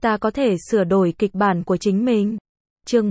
ta có thể sửa đổi kịch bản của chính mình. Chương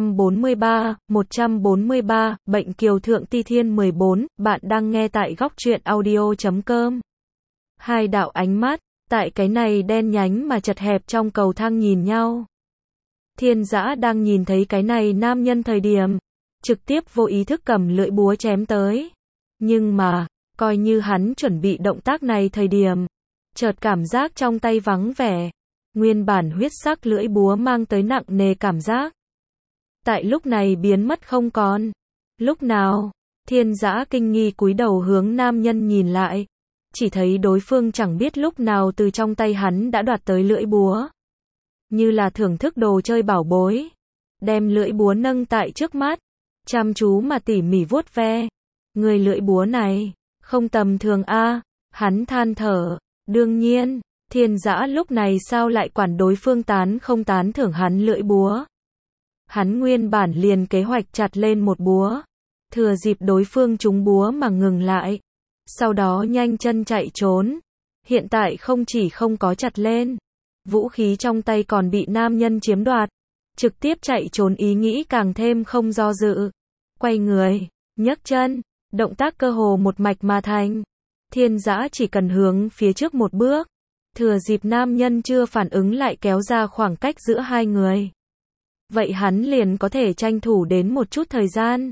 143, Bệnh Kiều Thượng Ti Thiên 14, bạn đang nghe tại góc truyện audio.com. Hai đạo ánh mắt, tại cái này đen nhánh mà chật hẹp trong cầu thang nhìn nhau. Thiên Dã đang nhìn thấy cái này nam nhân thời điểm, trực tiếp vô ý thức cầm lưỡi búa chém tới. Nhưng mà, coi như hắn chuẩn bị động tác này thời điểm, chợt cảm giác trong tay vắng vẻ. Nguyên bản huyết sắc lưỡi búa mang tới nặng nề cảm giác. Tại lúc này biến mất không còn. Lúc nào, Thiên Dã kinh nghi cúi đầu hướng nam nhân nhìn lại. Chỉ thấy đối phương chẳng biết lúc nào từ trong tay hắn đã đoạt tới lưỡi búa. Như là thưởng thức đồ chơi bảo bối. Đem lưỡi búa nâng tại trước mắt. Chăm chú mà tỉ mỉ vuốt ve. Người lưỡi búa này, không tầm thường a. Hắn than thở. Đương nhiên, Thiên Dã lúc này sao lại quản đối phương tán không tán thưởng hắn lưỡi búa. Hắn nguyên bản liền kế hoạch chặt lên một búa. Thừa dịp đối phương trúng búa mà ngừng lại. Sau đó nhanh chân chạy trốn. Hiện tại không chỉ không có chặt lên. Vũ khí trong tay còn bị nam nhân chiếm đoạt. Trực tiếp chạy trốn ý nghĩ càng thêm không do dự. Quay người, nhấc chân, động tác cơ hồ một mạch mà thành. Thiên Dã chỉ cần hướng phía trước một bước. Thừa dịp nam nhân chưa phản ứng lại kéo ra khoảng cách giữa hai người. Vậy hắn liền có thể tranh thủ đến một chút thời gian.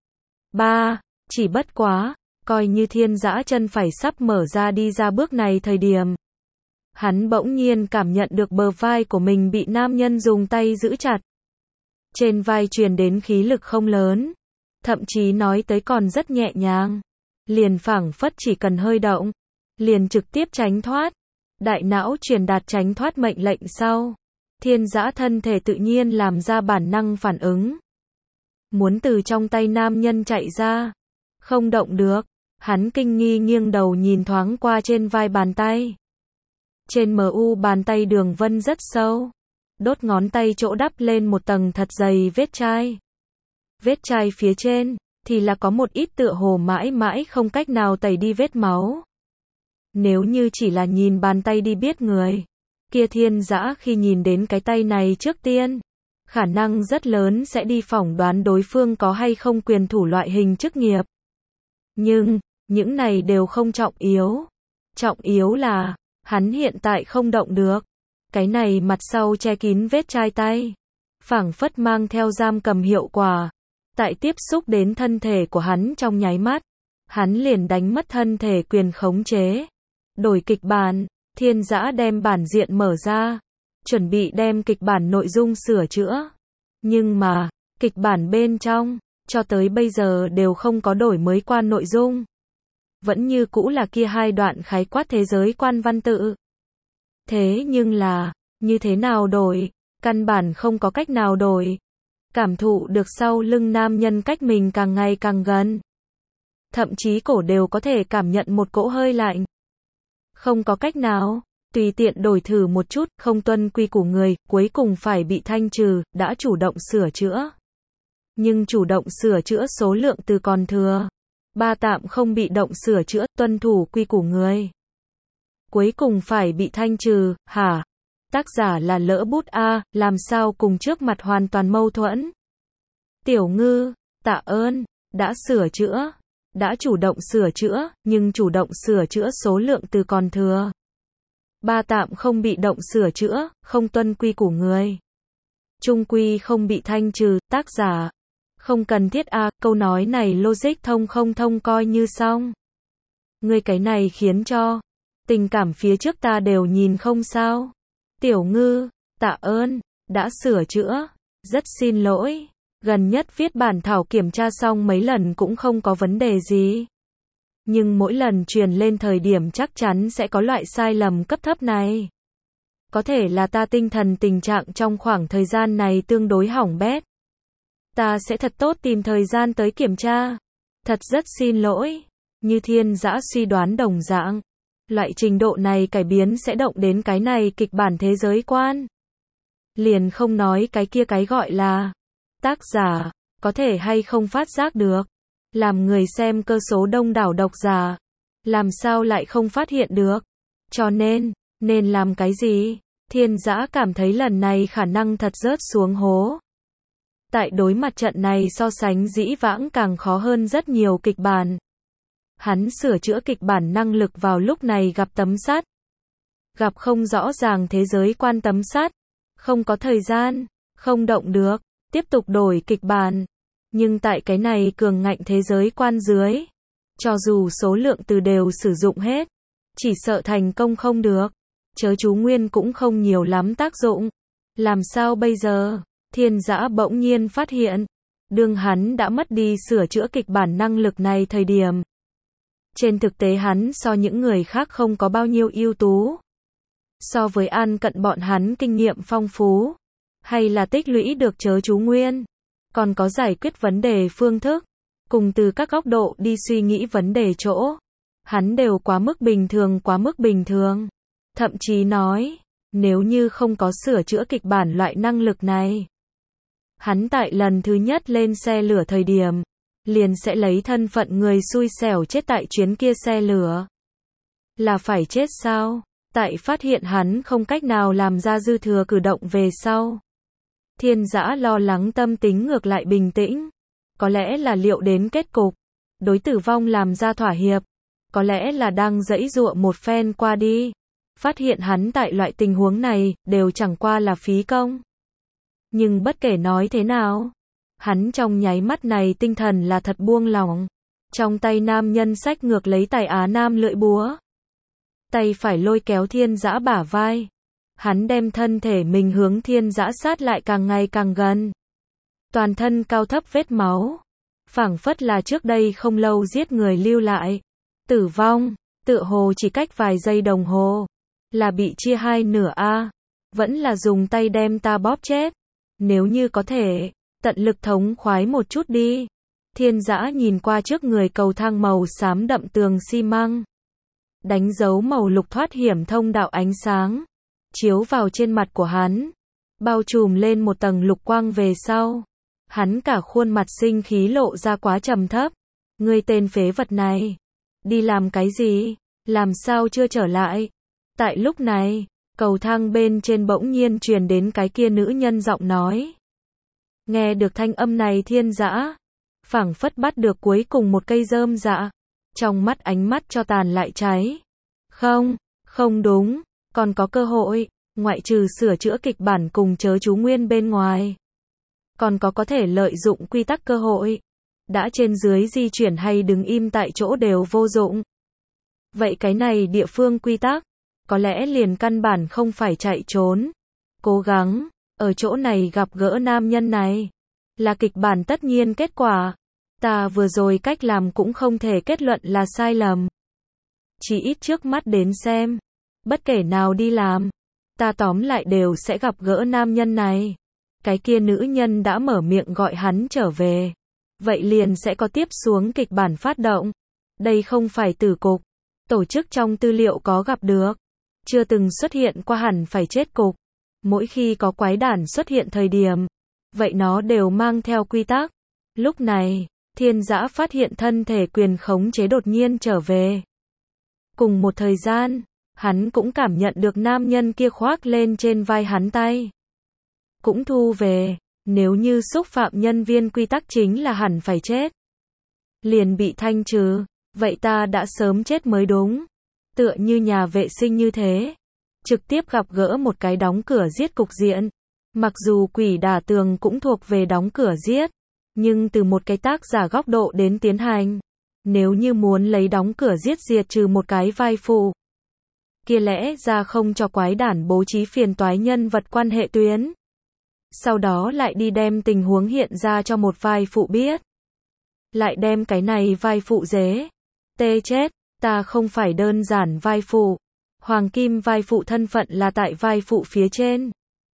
Chỉ bất quá, coi như Thiên Dã chân phải sắp mở ra đi ra bước này thời điểm. Hắn bỗng nhiên cảm nhận được bờ vai của mình bị nam nhân dùng tay giữ chặt. Trên vai truyền đến khí lực không lớn. Thậm chí nói tới còn rất nhẹ nhàng. Liền phảng phất chỉ cần hơi động. Liền trực tiếp tránh thoát. Đại não truyền đạt tránh thoát mệnh lệnh sau. Thiên Dã thân thể tự nhiên làm ra bản năng phản ứng. Muốn từ trong tay nam nhân chạy ra. Không động được. Hắn kinh nghi nghiêng đầu nhìn thoáng qua trên vai bàn tay. Trên mu bàn tay đường vân rất sâu. Đốt ngón tay chỗ đắp lên một tầng thật dày vết chai. Vết chai phía trên, thì là có một ít tựa hồ mãi mãi không cách nào tẩy đi vết máu. Nếu như chỉ là nhìn bàn tay đi biết người. Kia Thiên Dã khi nhìn đến cái tay này trước tiên. Khả năng rất lớn sẽ đi phỏng đoán đối phương có hay không quyền thủ loại hình chức nghiệp. Nhưng, những này đều không trọng yếu. Trọng yếu là, hắn hiện tại không động được. Cái này mặt sau che kín vết chai tay. Phảng phất mang theo giam cầm hiệu quả. Tại tiếp xúc đến thân thể của hắn trong nháy mắt. Hắn liền đánh mất thân thể quyền khống chế. Đổi kịch bản, Thiên Dã đem bản diện mở ra. Chuẩn bị đem kịch bản nội dung sửa chữa. Nhưng mà, kịch bản bên trong, cho tới bây giờ đều không có đổi mới qua nội dung. Vẫn như cũ là kia hai đoạn khái quát thế giới quan văn tự. Thế nhưng là, như thế nào đổi, căn bản không có cách nào đổi. Cảm thụ được sau lưng nam nhân cách mình càng ngày càng gần. Thậm chí cổ đều có thể cảm nhận một cỗ hơi lạnh. Không có cách nào, tùy tiện đổi thử một chút, không tuân quy củ người, cuối cùng phải bị thanh trừ, đã chủ động sửa chữa. Nhưng chủ động sửa chữa số lượng từ còn thừa. Tạm không bị động sửa chữa, tuân thủ quy củ người. Cuối cùng phải bị thanh trừ, hả? Tác giả là lỡ bút A, làm sao cùng trước mặt hoàn toàn mâu thuẫn. Tiểu Ngư, tạ ơn, đã sửa chữa. Đã chủ động sửa chữa, nhưng chủ động sửa chữa số lượng từ còn thừa. Tạm không bị động sửa chữa, không tuân quy củ người. Trung quy không bị thanh trừ, tác giả. Không cần thiết a, câu nói này logic thông không thông coi như xong. Ngươi cái này khiến cho tình cảm phía trước ta đều nhìn không sao. Tiểu Ngư, tạ ơn, đã sửa chữa, rất xin lỗi. Gần nhất viết bản thảo kiểm tra xong mấy lần cũng không có vấn đề gì. Nhưng mỗi lần truyền lên thời điểm chắc chắn sẽ có loại sai lầm cấp thấp này. Có thể là ta tinh thần tình trạng trong khoảng thời gian này tương đối hỏng bét. Ta sẽ thật tốt tìm thời gian tới kiểm tra. Thật rất xin lỗi. Như Thiên Dã suy đoán đồng dạng. Loại trình độ này cải biến sẽ động đến cái này kịch bản thế giới quan. Liền không nói cái kia cái gọi là tác giả, có thể hay không phát giác được. Làm người xem cơ số đông đảo độc giả. Làm sao lại không phát hiện được. Cho nên làm cái gì? Thiên Dã cảm thấy lần này khả năng thật rớt xuống hố. Tại đối mặt trận này so sánh dĩ vãng càng khó hơn rất nhiều kịch bản. Hắn sửa chữa kịch bản năng lực vào lúc này gặp tấm sắt. Gặp không rõ ràng thế giới quan tấm sắt. Không có thời gian, không động được, tiếp tục đổi kịch bản. Nhưng tại cái này cường ngạnh thế giới quan dưới, cho dù số lượng từ đều sử dụng hết, chỉ sợ thành công không được. Chớ chú nguyên cũng không nhiều lắm tác dụng. Làm sao bây giờ? Thiên Dã bỗng nhiên phát hiện, đương hắn đã mất đi sửa chữa kịch bản năng lực này thời điểm. Trên thực tế hắn so những người khác không có bao nhiêu ưu tú. So với An Cận bọn hắn kinh nghiệm phong phú, hay là tích lũy được chớ chú nguyên, còn có giải quyết vấn đề phương thức, cùng từ các góc độ đi suy nghĩ vấn đề chỗ. Hắn đều quá mức bình thường. Thậm chí nói, nếu như không có sửa chữa kịch bản loại năng lực này, hắn tại lần thứ nhất lên xe lửa thời điểm, liền sẽ lấy thân phận người xui xẻo chết tại chuyến kia xe lửa. Là phải chết sao? Tại phát hiện hắn không cách nào làm ra dư thừa cử động về sau. Thiên Dã lo lắng tâm tính ngược lại bình tĩnh. Có lẽ là liệu đến kết cục, đối tử vong làm ra thỏa hiệp. Có lẽ là đang giãy giụa một phen qua đi. Phát hiện hắn tại loại tình huống này, đều chẳng qua là phí công. Nhưng bất kể nói thế nào, hắn trong nháy mắt này tinh thần là thật buông lỏng. Trong tay nam nhân xách ngược lấy tài á nam lưỡi búa. Tay phải lôi kéo Thiên Dã bả vai. Hắn đem thân thể mình hướng Thiên Dã sát lại càng ngày càng gần. Toàn thân cao thấp vết máu. Phảng phất là trước đây không lâu giết người lưu lại. Tử vong, tựa hồ chỉ cách vài giây đồng hồ. Là bị chia hai nửa a, vẫn là dùng tay đem ta bóp chết. Nếu như có thể, tận lực thống khoái một chút đi. Thiên Dã nhìn qua trước người cầu thang màu xám đậm tường xi măng. Đánh dấu màu lục thoát hiểm thông đạo ánh sáng. Chiếu vào trên mặt của hắn. Bao trùm lên một tầng lục quang về sau. Hắn cả khuôn mặt sinh khí lộ ra quá trầm thấp. Ngươi tên phế vật này. Đi làm cái gì? Làm sao chưa trở lại? Tại lúc này, cầu thang bên trên bỗng nhiên truyền đến cái kia nữ nhân giọng nói. Nghe được thanh âm này Thiên Dã, phảng phất bắt được cuối cùng một cây rơm rạ. Trong mắt ánh mắt cho tàn lại cháy. Không đúng, còn có cơ hội, ngoại trừ sửa chữa kịch bản cùng chớ chú nguyên bên ngoài. Còn có thể lợi dụng quy tắc cơ hội. Đã trên dưới di chuyển hay đứng im tại chỗ đều vô dụng. Vậy cái này địa phương quy tắc, có lẽ liền căn bản không phải chạy trốn. Cố gắng, ở chỗ này gặp gỡ nam nhân này. Là kịch bản tất nhiên kết quả. Ta vừa rồi cách làm cũng không thể kết luận là sai lầm. Chỉ ít trước mắt đến xem. Bất kể nào đi làm, ta tóm lại đều sẽ gặp gỡ nam nhân này. Cái kia nữ nhân đã mở miệng gọi hắn trở về. Vậy liền sẽ có tiếp xuống kịch bản phát động. Đây không phải tử cục. Tổ chức trong tư liệu có gặp được. Chưa từng xuất hiện qua hẳn phải chết cục. Mỗi khi có quái đản xuất hiện thời điểm, vậy nó đều mang theo quy tắc. Lúc này, Thiên Dã phát hiện thân thể quyền khống chế đột nhiên trở về. Cùng một thời gian, hắn cũng cảm nhận được nam nhân kia khoác lên trên vai hắn tay. Cũng thu về, nếu như xúc phạm nhân viên quy tắc chính là hẳn phải chết. Liền bị thanh trừ, vậy ta đã sớm chết mới đúng. Tựa như nhà vệ sinh như thế. Trực tiếp gặp gỡ một cái đóng cửa giết cục diện. Mặc dù quỷ đả tường cũng thuộc về đóng cửa giết. Nhưng từ một cái tác giả góc độ đến tiến hành. Nếu như muốn lấy đóng cửa giết diệt trừ một cái vai phụ. Kia lẽ ra không cho quái đản bố trí phiền toái nhân vật quan hệ tuyến. Sau đó lại đi đem tình huống hiện ra cho một vai phụ biết. Lại đem cái này vai phụ dế. Tê chết, ta không phải đơn giản vai phụ. Hoàng kim vai phụ thân phận là tại vai phụ phía trên.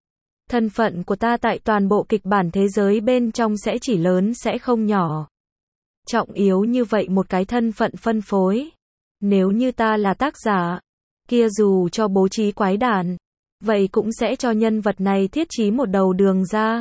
Thân phận của ta tại toàn bộ kịch bản thế giới bên trong sẽ chỉ lớn sẽ không nhỏ. Trọng yếu như vậy một cái thân phận phân phối. Nếu như ta là tác giả, kia dù cho bố trí quái đản, vậy cũng sẽ cho nhân vật này thiết trí một đầu đường ra.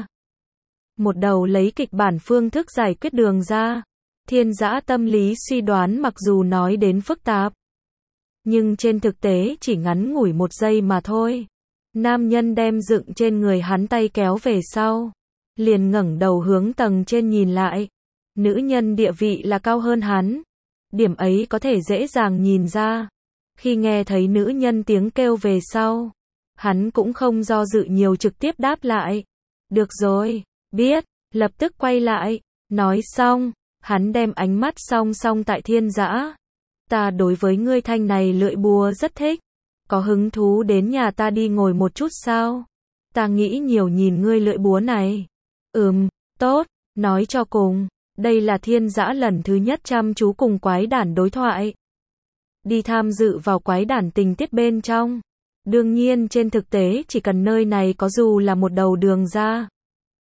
Một đầu lấy kịch bản phương thức giải quyết đường ra. Thiên Dã tâm lý suy đoán mặc dù nói đến phức tạp, nhưng trên thực tế chỉ ngắn ngủi một giây mà thôi. Nam nhân đem dựng trên người hắn tay kéo về sau, liền ngẩng đầu hướng tầng trên nhìn lại. Nữ nhân địa vị là cao hơn hắn. Điểm ấy có thể dễ dàng nhìn ra. Khi nghe thấy nữ nhân tiếng kêu về sau, hắn cũng không do dự nhiều trực tiếp đáp lại. Được rồi, biết, lập tức quay lại. Nói xong, hắn đem ánh mắt song song tại Thiên Dã. Ta đối với ngươi thanh này lưỡi búa rất thích. Có hứng thú đến nhà ta đi ngồi một chút sao? Ta nghĩ nhiều nhìn ngươi lưỡi búa này. Tốt, nói cho cùng. Đây là Thiên Dã lần thứ nhất chăm chú cùng quái đản đối thoại. Đi tham dự vào quái đản tình tiết bên trong. Đương nhiên trên thực tế chỉ cần nơi này có dù là một đầu đường ra,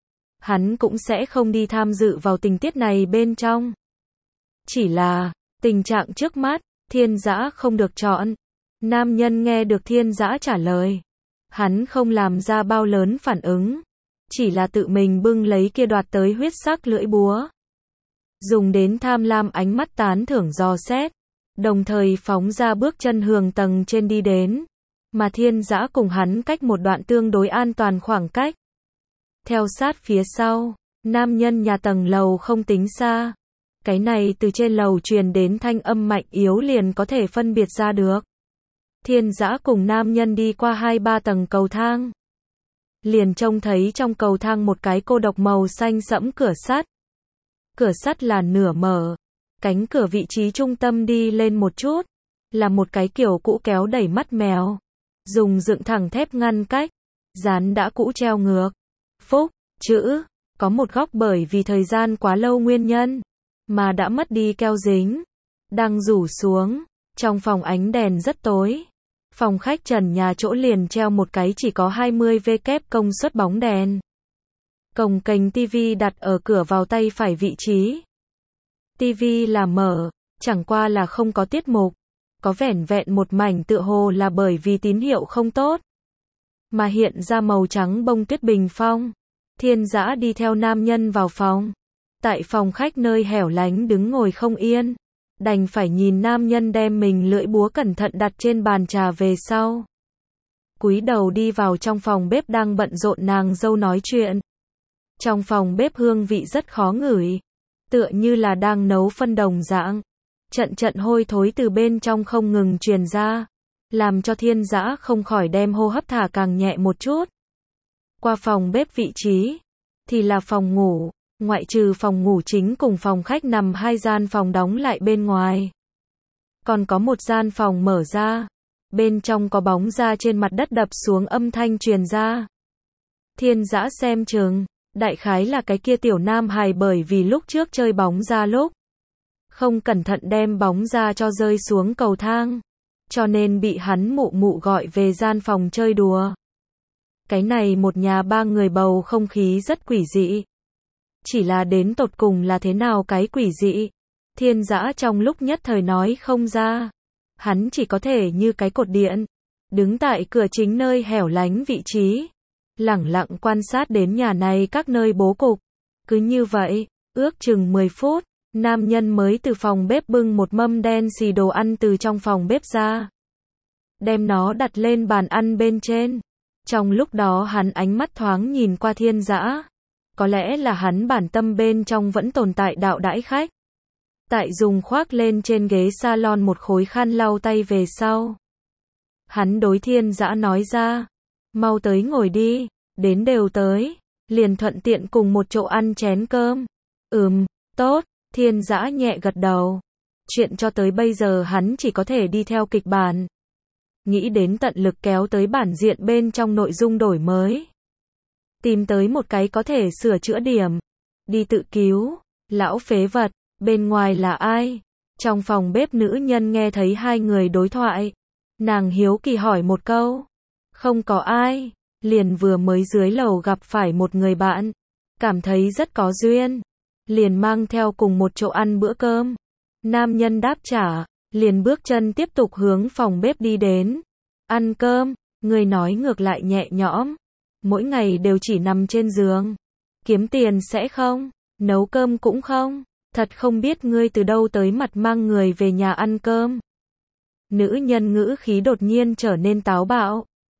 hắn cũng sẽ không đi tham dự vào tình tiết này bên trong. Chỉ là, tình trạng trước mắt, Thiên Dã không được chọn. Nam nhân nghe được Thiên Dã trả lời. Hắn không làm ra bao lớn phản ứng. Chỉ là tự mình bưng lấy kia đoạt tới huyết sắc lưỡi búa. Dùng đến tham lam ánh mắt tán thưởng dò xét. Đồng thời phóng ra bước chân hướng tầng trên đi đến. Mà Thiên Dã cùng hắn cách một đoạn tương đối an toàn khoảng cách. Theo sát phía sau, nam nhân nhà tầng lầu không tính xa. Cái này từ trên lầu truyền đến thanh âm mạnh yếu liền có thể phân biệt ra được. Thiên Dã cùng nam nhân đi qua 2-3 tầng cầu thang. Liền trông thấy trong cầu thang một cái cô độc màu xanh sẫm cửa sắt. Cửa sắt là nửa mở. Cánh cửa vị trí trung tâm đi lên một chút. Là một cái kiểu cũ kéo đẩy mắt mèo. Dùng dựng thẳng thép ngăn cách. Dán đã cũ treo ngược. Phúc, chữ. Có một góc bởi vì thời gian quá lâu nguyên nhân. Mà đã mất đi keo dính. Đang rủ xuống. Trong phòng ánh đèn rất tối. Phòng khách trần nhà chỗ liền treo một cái chỉ có 20W công suất bóng đèn. Cồng kềnh tivi đặt ở cửa vào tay phải vị trí. Tivi là mở, chẳng qua là không có tiết mục. Có vẻn vẹn một mảnh tựa hồ là bởi vì tín hiệu không tốt. Mà hiện ra màu trắng bông tuyết bình phong. Thiên Dã đi theo nam nhân vào phòng. Tại phòng khách nơi hẻo lánh đứng ngồi không yên. Đành phải nhìn nam nhân đem mình lưỡi búa cẩn thận đặt trên bàn trà về sau. Cúi đầu đi vào trong phòng bếp đang bận rộn nàng dâu nói chuyện. Trong phòng bếp hương vị rất khó ngửi. Tựa như là đang nấu phân đồng dạng. Trận hôi thối từ bên trong không ngừng truyền ra. Làm cho Thiên Dã không khỏi đem hô hấp thả càng nhẹ một chút. Qua phòng bếp vị trí. Thì là phòng ngủ. Ngoại trừ phòng ngủ chính cùng phòng khách nằm 2 gian phòng đóng lại bên ngoài. Còn có một gian phòng mở ra. Bên trong có bóng ra trên mặt đất đập xuống âm thanh truyền ra. Thiên Dã xem chừng. Đại khái là cái kia tiểu nam hài bởi vì lúc trước chơi bóng ra lúc không cẩn thận đem bóng ra cho rơi xuống cầu thang. Cho nên bị hắn mụ mụ gọi về gian phòng chơi đùa. Cái này một nhà 3 người bầu không khí rất quỷ dị. Chỉ là đến tột cùng là thế nào cái quỷ dị. Thiên Dã trong lúc nhất thời nói không ra. Hắn chỉ có thể như cái cột điện. Đứng tại cửa chính nơi hẻo lánh vị trí. Lẳng lặng quan sát đến nhà này các nơi bố cục. Cứ như vậy, ước chừng 10 phút, nam nhân mới từ phòng bếp bưng một mâm đen xì đồ ăn từ trong phòng bếp ra. Đem nó đặt lên bàn ăn bên trên. Trong lúc đó hắn ánh mắt thoáng nhìn qua Thiên Dã. Có lẽ là hắn bản tâm bên trong vẫn tồn tại đạo đãi khách. Tại dùng khoác lên trên ghế salon một khối khăn lau tay về sau. Hắn đối Thiên Dã nói ra. Mau tới ngồi đi, đến đều tới. Liền thuận tiện cùng một chỗ ăn chén cơm. Tốt, Thiên Dã nhẹ gật đầu. Chuyện cho tới bây giờ hắn chỉ có thể đi theo kịch bản. Nghĩ đến tận lực kéo tới bản diện bên trong nội dung đổi mới. Tìm tới một cái có thể sửa chữa điểm. Đi tự cứu. Lão phế vật, bên ngoài là ai? Trong phòng bếp nữ nhân nghe thấy 2 người đối thoại. Nàng hiếu kỳ hỏi một câu. Không có ai. Liền vừa mới dưới lầu gặp phải một người bạn. Cảm thấy rất có duyên. Liền mang theo cùng một chỗ ăn bữa cơm. Nam nhân đáp trả. Liền bước chân tiếp tục hướng phòng bếp đi đến. Ăn cơm. Người nói ngược lại nhẹ nhõm. Mỗi ngày đều chỉ nằm trên giường. Kiếm tiền sẽ không. Nấu cơm cũng không. Thật không biết ngươi từ đâu tới mặt mang người về nhà ăn cơm. Nữ nhân ngữ khí đột nhiên trở nên táo bạo.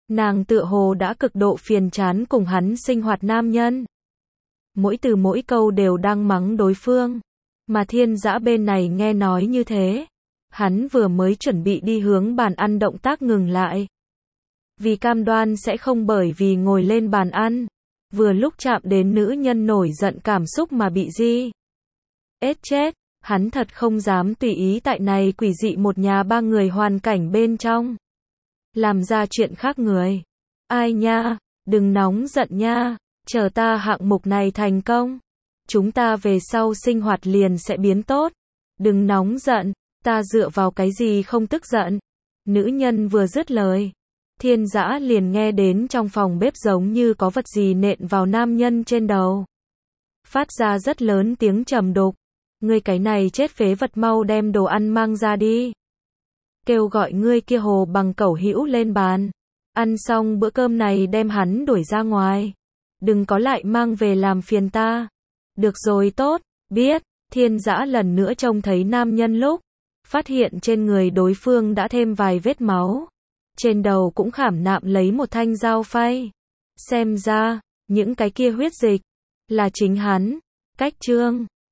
Nàng tựa hồ đã cực độ phiền chán cùng hắn sinh hoạt nam nhân. Mỗi từ mỗi câu đều đang mắng đối phương. Mà Thiên Dã bên này nghe nói như thế. Hắn vừa mới chuẩn bị đi hướng bàn ăn động tác ngừng lại. Vì cam đoan sẽ không bởi vì ngồi lên bàn ăn. Vừa lúc chạm đến nữ nhân nổi giận cảm xúc mà bị di. Ết chết. Hắn thật không dám tùy ý tại này quỷ dị một nhà ba người hoàn cảnh bên trong. Làm ra chuyện khác người. Ai nha, đừng nóng giận nha, chờ ta hạng mục này thành công. Chúng ta về sau sinh hoạt liền sẽ biến tốt. Đừng nóng giận, ta dựa vào cái gì không tức giận. Nữ nhân vừa dứt lời. Thiên Dã liền nghe đến trong phòng bếp giống như có vật gì nện vào nam nhân trên đầu. Phát ra rất lớn tiếng trầm đục. Ngươi cái này chết phế vật mau đem đồ ăn mang ra đi. Kêu gọi ngươi kia hồ bằng cẩu hữu lên bàn. Ăn xong bữa cơm này đem hắn đuổi ra ngoài. Đừng có lại mang về làm phiền ta. Được rồi tốt, biết. Thiên Dã lần nữa trông thấy nam nhân lúc. Phát hiện trên người đối phương đã thêm vài vết máu. Trên đầu cũng khảm nạm lấy một thanh dao phay. Xem ra, những cái kia huyết dịch là chính hắn. Cách chương